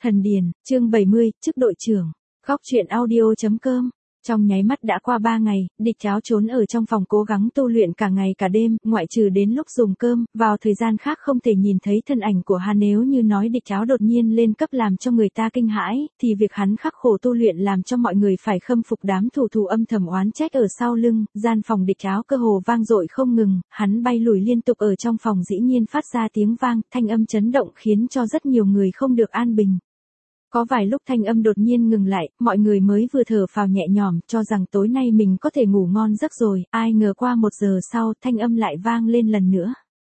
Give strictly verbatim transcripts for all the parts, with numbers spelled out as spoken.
Thần Điền, chương bảy mươi, chức đội trưởng. Góc truyện audio.com. Trong nháy mắt đã qua ba ngày, địch cháo trốn ở trong phòng cố gắng tu luyện cả ngày cả đêm, ngoại trừ đến lúc dùng cơm, vào thời gian khác không thể nhìn thấy thân ảnh của hắn. Nếu như nói địch cháo đột nhiên lên cấp làm cho người ta kinh hãi, thì việc hắn khắc khổ tu luyện làm cho mọi người phải khâm phục. Đám thủ thủ âm thầm oán trách ở sau lưng, gian phòng địch cháo cơ hồ vang dội không ngừng, hắn bay lùi liên tục ở trong phòng dĩ nhiên phát ra tiếng vang, thanh âm chấn động khiến cho rất nhiều người không được an bình. Có vài lúc thanh âm đột nhiên ngừng lại, mọi người mới vừa thở phào nhẹ nhõm, cho rằng tối nay mình có thể ngủ ngon giấc rồi, ai ngờ qua một giờ sau, thanh âm lại vang lên lần nữa.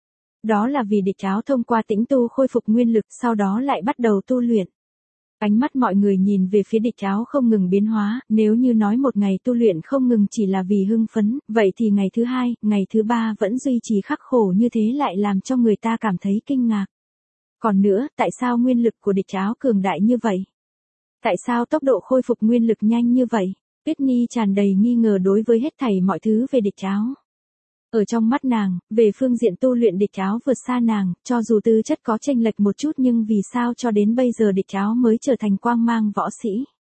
Đó là vì địch cháo thông qua tĩnh tu khôi phục nguyên lực, sau đó lại bắt đầu tu luyện. Ánh mắt mọi người nhìn về phía địch cháo không ngừng biến hóa, nếu như nói một ngày tu luyện không ngừng chỉ là vì hưng phấn, vậy thì ngày thứ hai, ngày thứ ba vẫn duy trì khắc khổ như thế lại làm cho người ta cảm thấy kinh ngạc. Còn nữa, tại sao nguyên lực của địch cháo cường đại như vậy? Tại sao tốc độ khôi phục nguyên lực nhanh như vậy? Tuyết Nhi tràn đầy nghi ngờ đối với hết thảy mọi thứ về địch cháo. Ở trong mắt nàng, về phương diện tu luyện địch cháo vượt xa nàng, cho dù tư chất có chênh lệch một chút nhưng vì sao cho đến bây giờ địch cháo mới trở thành quang mang võ sĩ?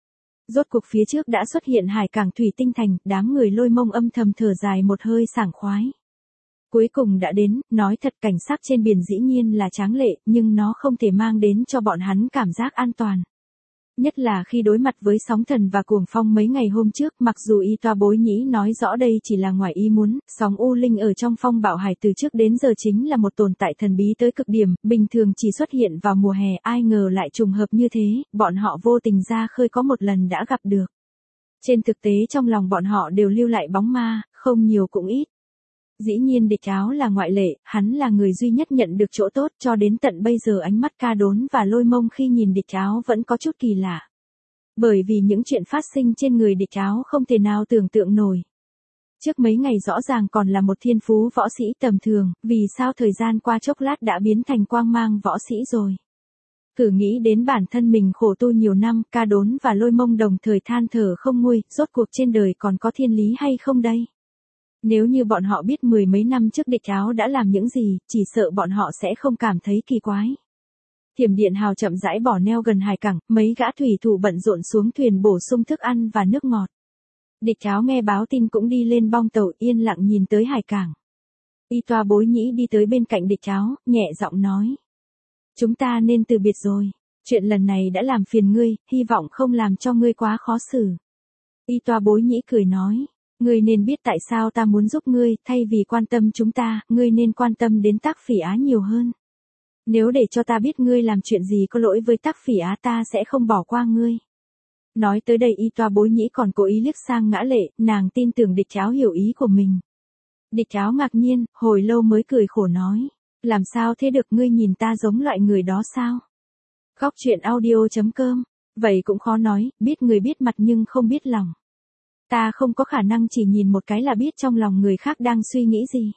Rốt cuộc phía trước đã xuất hiện hải cảng thủy tinh thành, đám người Lôi Mông âm thầm thở dài một hơi sảng khoái. Cuối cùng đã đến, nói thật cảnh sắc trên biển dĩ nhiên là tráng lệ, nhưng nó không thể mang đến cho bọn hắn cảm giác an toàn. Nhất là khi đối mặt với sóng thần và cuồng phong mấy ngày hôm trước, mặc dù y toa bối nhĩ nói rõ đây chỉ là ngoài ý muốn, sóng u linh ở trong phong bạo hải từ trước đến giờ chính là một tồn tại thần bí tới cực điểm, bình thường chỉ xuất hiện vào mùa hè, ai ngờ lại trùng hợp như thế, bọn họ vô tình ra khơi có một lần đã gặp được. Trên thực tế trong lòng bọn họ đều lưu lại bóng ma, không nhiều cũng ít. Dĩ nhiên địch cháo là ngoại lệ, hắn là người duy nhất nhận được chỗ tốt, cho đến tận bây giờ ánh mắt Ca Đốn và Lôi Mông khi nhìn địch cháo vẫn có chút kỳ lạ. Bởi vì những chuyện phát sinh trên người địch cháo không thể nào tưởng tượng nổi. Trước mấy ngày rõ ràng còn là một thiên phú võ sĩ tầm thường, vì sao thời gian qua chốc lát đã biến thành quang mang võ sĩ rồi. Thử nghĩ đến bản thân mình khổ tu nhiều năm, Ca Đốn và Lôi Mông đồng thời than thở không nguôi, rốt cuộc trên đời còn có thiên lý hay không đây? Nếu như bọn họ biết mười mấy năm trước địch cháo đã làm những gì, chỉ sợ bọn họ sẽ không cảm thấy kỳ quái. Thiểm điện hào chậm rãi bỏ neo gần hải cảng, mấy gã thủy thủ bận rộn xuống thuyền bổ sung thức ăn và nước ngọt. Địch cháo nghe báo tin cũng đi lên bong tàu yên lặng nhìn tới hải cảng. Y toa bối nhĩ đi tới bên cạnh địch cháo, nhẹ giọng nói. Chúng ta nên từ biệt rồi, chuyện lần này đã làm phiền ngươi, hy vọng không làm cho ngươi quá khó xử. Y toa bối nhĩ cười nói. Ngươi nên biết tại sao ta muốn giúp ngươi, thay vì quan tâm chúng ta, ngươi nên quan tâm đến Tắc Phỉ Á nhiều hơn. Nếu để cho ta biết ngươi làm chuyện gì có lỗi với Tắc Phỉ Á ta sẽ không bỏ qua ngươi. Nói tới đây y toa bối nhĩ còn cố ý liếc sang Ngã Lệ, nàng tin tưởng địch cháo hiểu ý của mình. Địch cháo ngạc nhiên, hồi lâu mới cười khổ nói. Làm sao thế được, ngươi nhìn ta giống loại người đó sao? Góc truyện audio.com. Vậy cũng khó nói, biết người biết mặt nhưng không biết lòng. Ta không có khả năng chỉ nhìn một cái là biết trong lòng người khác đang suy nghĩ gì.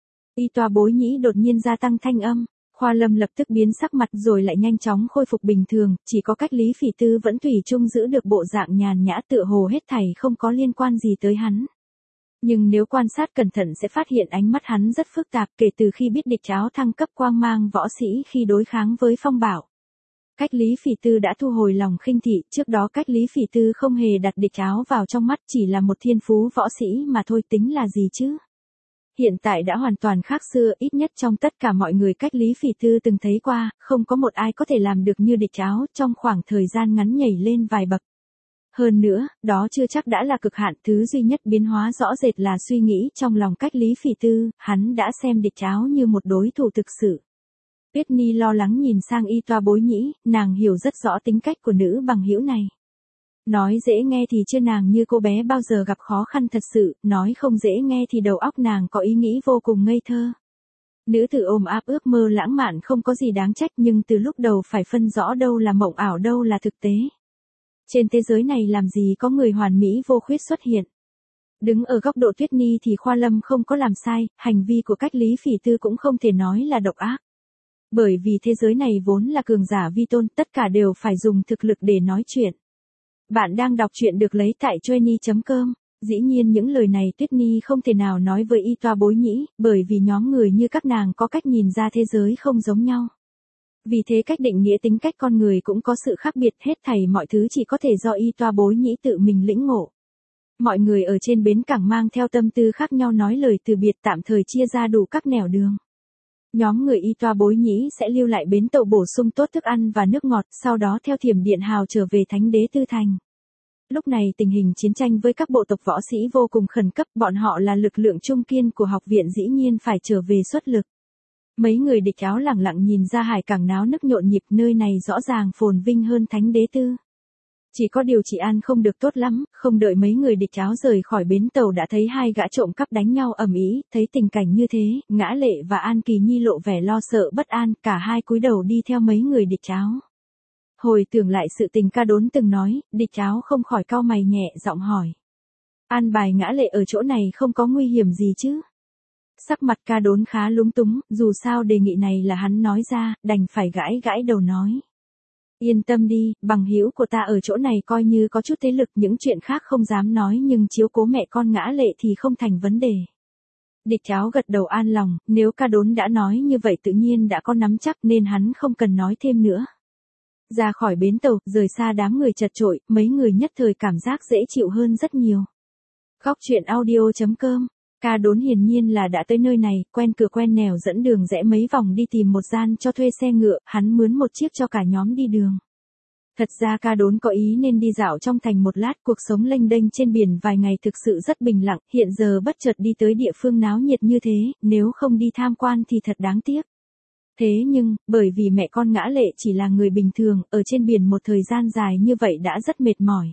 Y toa bối nhĩ đột nhiên gia tăng thanh âm, Khoa Lâm lập tức biến sắc mặt rồi lại nhanh chóng khôi phục bình thường, chỉ có cách Lý Phỉ Tư vẫn thủy chung giữ được bộ dạng nhàn nhã tựa hồ hết thảy không có liên quan gì tới hắn. Nhưng nếu quan sát cẩn thận sẽ phát hiện ánh mắt hắn rất phức tạp kể từ khi biết địch cháo thăng cấp quang mang võ sĩ khi đối kháng với phong bảo. Cách Lý Phỉ Tư đã thu hồi lòng khinh thị, trước đó cách Lý Phỉ Tư không hề đặt địch cháo vào trong mắt, chỉ là một thiên phú võ sĩ mà thôi, tính là gì chứ. Hiện tại đã hoàn toàn khác xưa, ít nhất trong tất cả mọi người cách Lý Phỉ Tư từng thấy qua, không có một ai có thể làm được như địch cháo trong khoảng thời gian ngắn nhảy lên vài bậc. Hơn nữa, đó chưa chắc đã là cực hạn, thứ duy nhất biến hóa rõ rệt là suy nghĩ trong lòng cách Lý Phỉ Tư, hắn đã xem địch cháo như một đối thủ thực sự. Tuyết Nhi lo lắng nhìn sang y toa bối nhĩ, nàng hiểu rất rõ tính cách của nữ bằng hữu này. Nói dễ nghe thì chưa nàng như cô bé bao giờ gặp khó khăn thật sự, nói không dễ nghe thì đầu óc nàng có ý nghĩ vô cùng ngây thơ. Nữ tử ôm áp ước mơ lãng mạn không có gì đáng trách nhưng từ lúc đầu phải phân rõ đâu là mộng ảo đâu là thực tế. Trên thế giới này làm gì có người hoàn mỹ vô khuyết xuất hiện. Đứng ở góc độ Tuyết Nhi thì Khoa Lâm không có làm sai, hành vi của cách Lý Phỉ Tư cũng không thể nói là độc ác. Bởi vì thế giới này vốn là cường giả vi tôn, tất cả đều phải dùng thực lực để nói chuyện. Bạn đang đọc truyện được lấy tại Joenie chấm com. Dĩ nhiên những lời này Tuyết Nhi không thể nào nói với y toa bối nhĩ, bởi vì nhóm người như các nàng có cách nhìn ra thế giới không giống nhau. Vì thế cách định nghĩa tính cách con người cũng có sự khác biệt, hết thảy mọi thứ chỉ có thể do y toa bối nhĩ tự mình lĩnh ngộ. Mọi người ở trên bến cảng mang theo tâm tư khác nhau nói lời từ biệt, tạm thời chia ra đủ các nẻo đường. Nhóm người y toa bối nhĩ sẽ lưu lại bến tàu bổ sung tốt thức ăn và nước ngọt, sau đó theo thiểm điện hào trở về Thánh đế Tư Thành. Lúc này tình hình chiến tranh với các bộ tộc võ sĩ vô cùng khẩn cấp, bọn họ là lực lượng trung kiên của học viện dĩ nhiên phải trở về xuất lực. Mấy người địch áo lẳng lặng nhìn ra hải cảng náo nức nhộn nhịp, nơi này rõ ràng phồn vinh hơn Thánh đế Tư. Chỉ có điều trị an không được tốt lắm, không đợi mấy người địch áo rời khỏi bến tàu đã thấy hai gã trộm cắp đánh nhau ầm ĩ, thấy tình cảnh như thế, Ngã Lệ và An Kỳ Nhi lộ vẻ lo sợ bất an, cả hai cúi đầu đi theo mấy người địch áo. Hồi tưởng lại sự tình Ca Đốn từng nói, địch áo không khỏi cau mày nhẹ giọng hỏi. An bài Ngã Lệ ở chỗ này không có nguy hiểm gì chứ? Sắc mặt Ca Đốn khá lúng túng, dù sao đề nghị này là hắn nói ra, đành phải gãi gãi đầu nói. Yên tâm đi, bằng hữu của ta ở chỗ này coi như có chút thế lực, những chuyện khác không dám nói nhưng chiếu cố mẹ con Ngã Lệ thì không thành vấn đề. Địch áo gật đầu an lòng, nếu Ca Đốn đã nói như vậy tự nhiên đã có nắm chắc nên hắn không cần nói thêm nữa. Ra khỏi bến tàu, rời xa đám người chật chội, mấy người nhất thời cảm giác dễ chịu hơn rất nhiều. Góc truyện audio chấm com. Ca Đốn hiển nhiên là đã tới nơi này, quen cửa quen nẻo dẫn đường rẽ mấy vòng đi tìm một gian cho thuê xe ngựa, hắn mướn một chiếc cho cả nhóm đi đường. Thật ra Ca Đốn có ý nên đi dạo trong thành một lát, cuộc sống lênh đênh trên biển vài ngày thực sự rất bình lặng, hiện giờ bất chợt đi tới địa phương náo nhiệt như thế, nếu không đi tham quan thì thật đáng tiếc. Thế nhưng, bởi vì mẹ con Ngã Lệ chỉ là người bình thường, ở trên biển một thời gian dài như vậy đã rất mệt mỏi.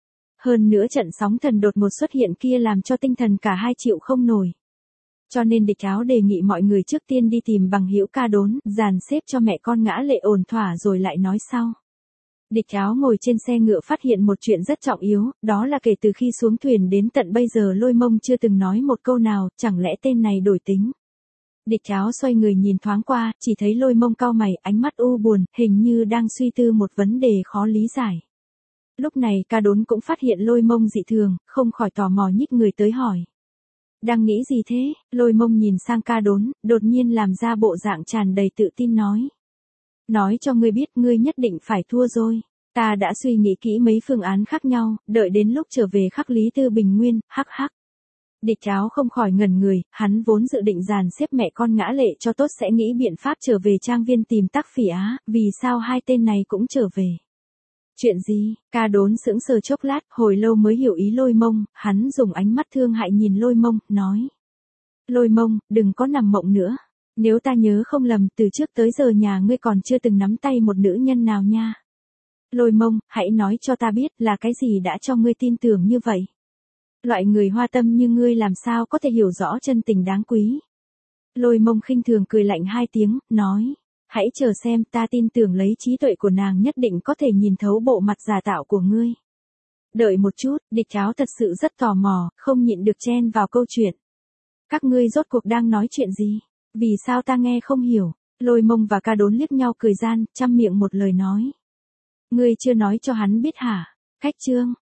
Hơn nữa trận sóng thần đột ngột xuất hiện kia làm cho tinh thần cả hai chịu không nổi. Cho nên địch áo đề nghị mọi người trước tiên đi tìm bằng hữu Ca Đốn, dàn xếp cho mẹ con Ngã Lệ ổn thỏa rồi lại nói sau. Địch áo ngồi trên xe ngựa phát hiện một chuyện rất trọng yếu, đó là kể từ khi xuống thuyền đến tận bây giờ Lôi Mông chưa từng nói một câu nào, chẳng lẽ tên này đổi tính. Địch áo xoay người nhìn thoáng qua, chỉ thấy Lôi Mông cau mày, ánh mắt u buồn, hình như đang suy tư một vấn đề khó lý giải. Lúc này Ca Đốn cũng phát hiện Lôi Mông dị thường, không khỏi tò mò nhích người tới hỏi. Đang nghĩ gì thế? Lôi Mông nhìn sang Ca Đốn, đột nhiên làm ra bộ dạng tràn đầy tự tin nói. Nói cho ngươi biết ngươi nhất định phải thua rồi. Ta đã suy nghĩ kỹ mấy phương án khác nhau, đợi đến lúc trở về khắc Lý Tư Bình Nguyên, hắc hắc. Địch áo không khỏi ngẩn người, hắn vốn dự định dàn xếp mẹ con Ngã Lệ cho tốt sẽ nghĩ biện pháp trở về trang viên tìm Tắc Phỉ Á, vì sao hai tên này cũng trở về. Chuyện gì? Ca Đốn sững sờ chốc lát, hồi lâu mới hiểu ý Lôi Mông, hắn dùng ánh mắt thương hại nhìn Lôi Mông, nói. Lôi Mông, đừng có nằm mộng nữa. Nếu ta nhớ không lầm, từ trước tới giờ nhà ngươi còn chưa từng nắm tay một nữ nhân nào nha. Lôi Mông, hãy nói cho ta biết là cái gì đã cho ngươi tin tưởng như vậy. Loại người hoa tâm như ngươi làm sao có thể hiểu rõ chân tình đáng quý. Lôi Mông khinh thường cười lạnh hai tiếng, nói. Hãy chờ xem, ta tin tưởng lấy trí tuệ của nàng nhất định có thể nhìn thấu bộ mặt giả tạo của ngươi. Đợi một chút, địch áo thật sự rất tò mò, không nhịn được chen vào câu chuyện. Các ngươi rốt cuộc đang nói chuyện gì? Vì sao ta nghe không hiểu? Lôi Mông và Ca Đốn liếc nhau cười gian, chăm miệng một lời nói. Ngươi chưa nói cho hắn biết hả? Khách trương,